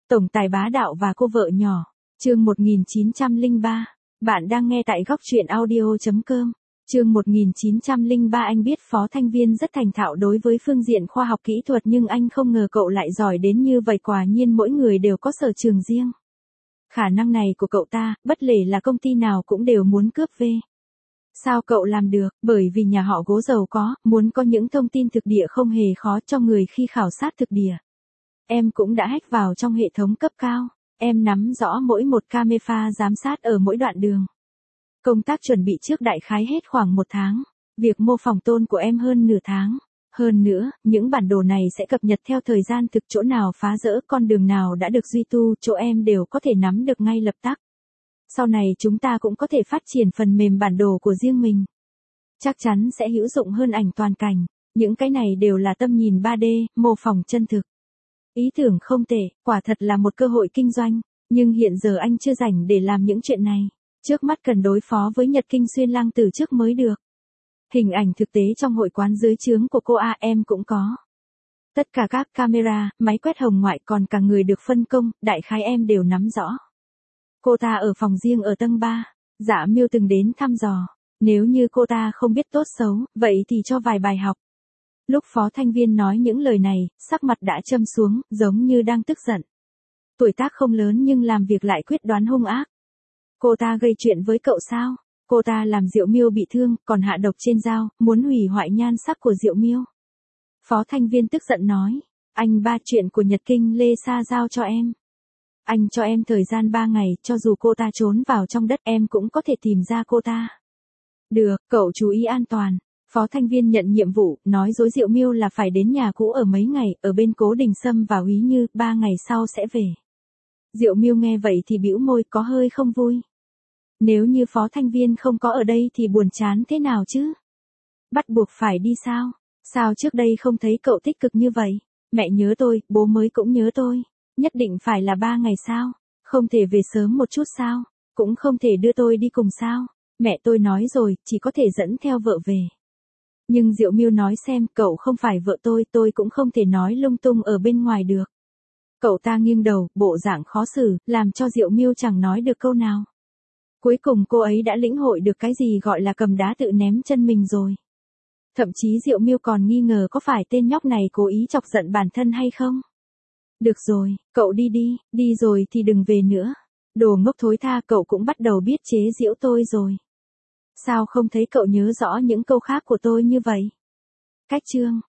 Tổng tài bá đạo và cô vợ nhỏ. Chương 1903. Bạn đang nghe tại góc truyện audio.com. Chương 1903. Anh biết Phó Thanh Viên rất thành thạo đối với phương diện khoa học kỹ thuật, nhưng anh không ngờ cậu lại giỏi đến như vậy. Quả nhiên mỗi người đều có sở trường riêng. Khả năng này của cậu ta, bất kể là công ty nào cũng đều muốn cướp về. Sao cậu làm được? Bởi vì nhà họ Gố giàu có, muốn có những thông tin thực địa không hề khó cho người khi khảo sát thực địa. Em cũng đã hack vào trong hệ thống cấp cao. Em nắm rõ mỗi một camera giám sát ở mỗi đoạn đường. Công tác chuẩn bị trước đại khái hết khoảng 1 tháng. Việc mô phỏng tôn của em hơn nửa tháng. Hơn nữa, những bản đồ này sẽ cập nhật theo thời gian thực, chỗ nào phá rỡ, con đường nào đã được duy tu, chỗ em đều có thể nắm được ngay lập tức. Sau này chúng ta cũng có thể phát triển phần mềm bản đồ của riêng mình. Chắc chắn sẽ hữu dụng hơn ảnh toàn cảnh. Những cái này đều là tầm nhìn 3D, mô phỏng chân thực. Ý tưởng không tệ, quả thật là một cơ hội kinh doanh. Nhưng hiện giờ anh chưa rảnh để làm những chuyện này. Trước mắt cần đối phó với Nhật Kinh Xuyên Lăng từ trước mới được. Hình ảnh thực tế trong hội quán dưới trướng của cô em cũng có. Tất cả các camera, máy quét hồng ngoại, còn cả người được phân công, đại khái em đều nắm rõ. Cô ta ở phòng riêng ở tầng 3. Dạ Miêu từng đến thăm dò. Nếu như cô ta không biết tốt xấu, vậy thì cho vài bài học. Lúc Phó Thanh Viên nói những lời này, sắc mặt đã châm xuống, giống như đang tức giận. Tuổi tác không lớn nhưng làm việc lại quyết đoán hung ác. Cô ta gây chuyện với cậu sao? Cô ta làm Diệu Miêu bị thương, còn hạ độc trên dao, muốn hủy hoại nhan sắc của Diệu Miêu. Phó Thanh Viên tức giận nói, anh ba chuyện của Nhật Kinh Lê Sa giao cho em. Anh cho em thời gian 3 ngày, cho dù cô ta trốn vào trong đất em cũng có thể tìm ra cô ta. Được, cậu chú ý an toàn. Phó Thanh Viên nhận nhiệm vụ, nói dối Diệu Miêu là phải đến nhà cũ ở mấy ngày, ở bên Cố Đình Sâm và Úy Như, 3 ngày sau sẽ về. Diệu Miêu nghe vậy thì bĩu môi, có hơi không vui. Nếu như Phó Thanh Viên không có ở đây thì buồn chán thế nào chứ? Bắt buộc phải đi sao? Sao trước đây không thấy cậu tích cực như vậy? Mẹ nhớ tôi, bố mới cũng nhớ tôi. Nhất định phải là 3 ngày sao? Không thể về sớm một chút sao? Cũng không thể đưa tôi đi cùng sao? Mẹ tôi nói rồi, chỉ có thể dẫn theo vợ về. Nhưng Diệu Miêu nói xem, cậu không phải vợ tôi cũng không thể nói lung tung ở bên ngoài được. Cậu ta nghiêng đầu, bộ dạng khó xử, làm cho Diệu Miêu chẳng nói được câu nào. Cuối cùng cô ấy đã lĩnh hội được cái gì gọi là cầm đá tự ném chân mình rồi. Thậm chí Diệu Miêu còn nghi ngờ có phải tên nhóc này cố ý chọc giận bản thân hay không. Được rồi, cậu đi đi, đi rồi thì đừng về nữa. Đồ ngốc thối tha, cậu cũng bắt đầu biết chế giễu tôi rồi. Sao không thấy cậu nhớ rõ những câu khác của tôi như vậy? Cách chương.